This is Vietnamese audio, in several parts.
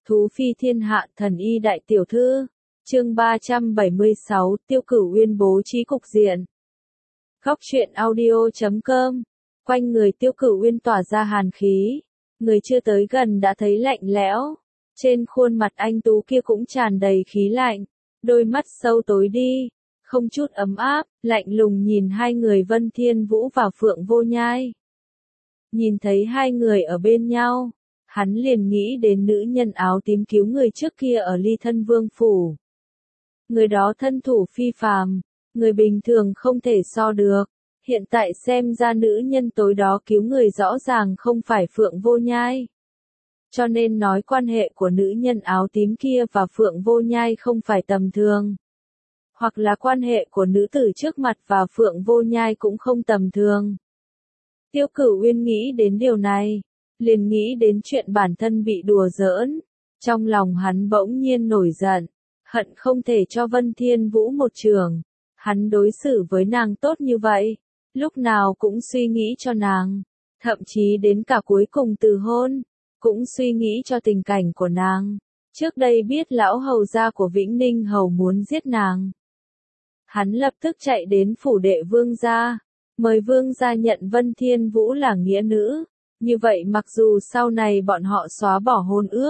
Thú phi thiên hạ thần y đại tiểu thư. Chương 376, Tiêu Cửu Uyên bố trí cục diện. Góc truyện audio.com. Quanh người Tiêu Cửu Uyên tỏa ra hàn khí, người chưa tới gần đã thấy lạnh lẽo. Trên khuôn mặt anh tú kia cũng tràn đầy khí lạnh, đôi mắt sâu tối đi, không chút ấm áp, lạnh lùng nhìn hai người Vân Thiên Vũ và Phượng Vô Nhai. Nhìn thấy hai người ở bên nhau, hắn liền nghĩ đến nữ nhân áo tím cứu người trước kia ở Ly Thân Vương phủ. Người đó thân thủ phi phàm, người bình thường không thể so được. Hiện tại xem ra nữ nhân tối đó cứu người rõ ràng không phải Phượng Vô Nhai. Cho nên nói quan hệ của nữ nhân áo tím kia và Phượng Vô Nhai không phải tầm thường. Hoặc là quan hệ của nữ tử trước mặt và Phượng Vô Nhai cũng không tầm thường. Tiêu Cửu Uyên nghĩ đến điều này, liền nghĩ đến chuyện bản thân bị đùa giỡn. Trong lòng hắn bỗng nhiên nổi giận, hận không thể cho Vân Thiên Vũ một trường. Hắn đối xử với nàng tốt như vậy, lúc nào cũng suy nghĩ cho nàng, thậm chí đến cả cuối cùng từ hôn, cũng suy nghĩ cho tình cảnh của nàng. Trước đây biết lão hầu gia của Vĩnh Ninh hầu muốn giết nàng, hắn lập tức chạy đến phủ đệ vương gia, mời vương gia nhận Vân Thiên Vũ là nghĩa nữ. Như vậy mặc dù sau này bọn họ xóa bỏ hôn ước,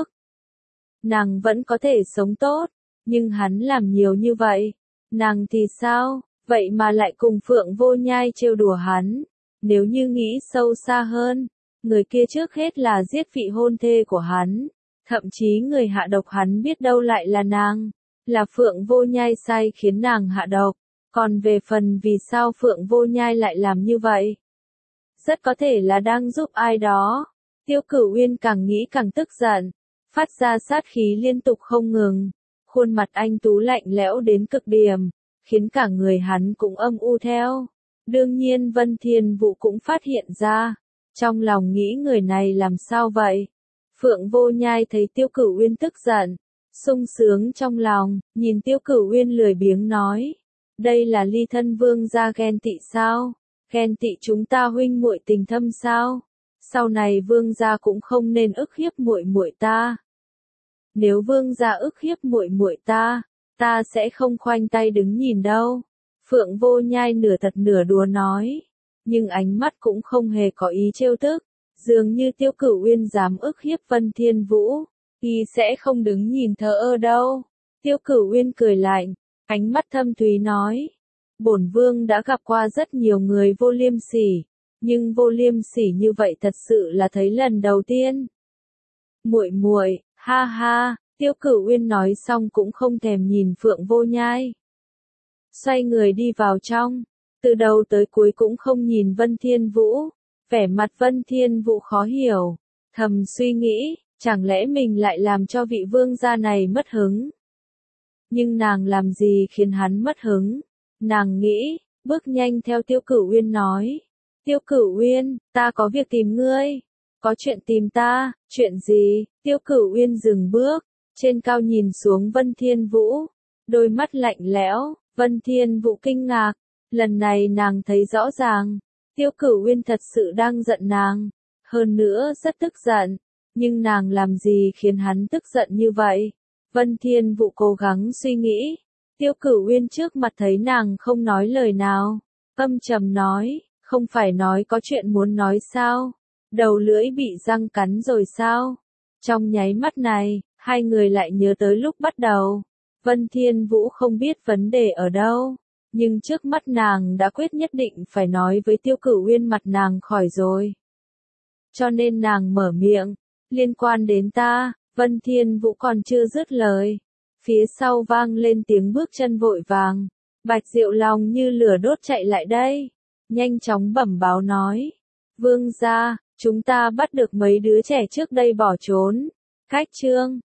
nàng vẫn có thể sống tốt, nhưng hắn làm nhiều như vậy, nàng thì sao? Vậy mà lại cùng Phượng Vô Nhai trêu đùa hắn. Nếu như nghĩ sâu xa hơn, người kia trước hết là giết vị hôn thê của hắn, thậm chí người hạ độc hắn biết đâu lại là nàng, là Phượng Vô Nhai sai khiến nàng hạ độc. Còn về phần vì sao Phượng Vô Nhai lại làm như vậy, rất có thể là đang giúp ai đó. Tiêu Cửu Uyên càng nghĩ càng tức giận, phát ra sát khí liên tục không ngừng, khuôn mặt anh tú lạnh lẽo đến cực điểm, khiến cả người hắn cũng âm u theo. Đương nhiên Vân Thiên Vũ cũng phát hiện ra, trong lòng nghĩ người này làm sao vậy. Phượng Vô Nhai thấy Tiêu Cửu Uyên tức giận, sung sướng trong lòng, nhìn Tiêu Cửu Uyên lười biếng nói, đây là Ly Thân Vương gia ghen tị sao? Ghen tị chúng ta huynh muội tình thâm sao? Sau này vương gia cũng không nên ức hiếp muội muội ta. Nếu vương gia ức hiếp muội muội ta sẽ không khoanh tay đứng nhìn đâu. Phượng Vô Nhai nửa thật nửa đùa nói, nhưng ánh mắt cũng không hề có ý trêu tức, dường như Tiêu Cửu Uyên dám ức hiếp Vân Thiên Vũ, y sẽ không đứng nhìn thờ ơ đâu. Tiêu Cửu Uyên cười lạnh, ánh mắt thâm thúy nói, bổn vương đã gặp qua rất nhiều người vô liêm sỉ, nhưng vô liêm sỉ như vậy thật sự là thấy lần đầu tiên. Muội muội, ha ha. Tiêu Cửu Uyên nói xong cũng không thèm nhìn Phượng Vô Nhai, xoay người đi vào trong, từ đầu tới cuối cũng không nhìn Vân Thiên Vũ. Vẻ mặt Vân Thiên Vũ khó hiểu, thầm suy nghĩ, chẳng lẽ mình lại làm cho vị vương gia này mất hứng. Nhưng nàng làm gì khiến hắn mất hứng? Nàng nghĩ, bước nhanh theo Tiêu Cửu Uyên nói, Tiêu Cửu Uyên, ta có việc tìm ngươi. Có chuyện tìm ta? Chuyện gì? Tiêu Cửu Uyên dừng bước, trên cao nhìn xuống Vân Thiên Vũ, đôi mắt lạnh lẽo. Vân Thiên Vũ kinh ngạc, lần này nàng thấy rõ ràng, Tiêu Cửu Uyên thật sự đang giận nàng, hơn nữa rất tức giận, nhưng nàng làm gì khiến hắn tức giận như vậy? Vân Thiên Vũ cố gắng suy nghĩ, Tiêu Cửu Uyên trước mặt thấy nàng không nói lời nào, âm trầm nói, không phải nói có chuyện muốn nói sao? Đầu lưỡi bị răng cắn rồi sao? Trong nháy mắt này, hai người lại nhớ tới lúc bắt đầu. Vân Thiên Vũ không biết vấn đề ở đâu, nhưng trước mắt nàng đã quyết nhất định phải nói với Tiêu Cửu Uyên mặt nàng khỏi rồi. Cho nên nàng mở miệng, liên quan đến ta. Vân Thiên Vũ còn chưa dứt lời, phía sau vang lên tiếng bước chân vội vàng. Bạch Diệu lòng như lửa đốt chạy lại đây, nhanh chóng bẩm báo nói, vương gia, chúng ta bắt được mấy đứa trẻ trước đây bỏ trốn. Cách chương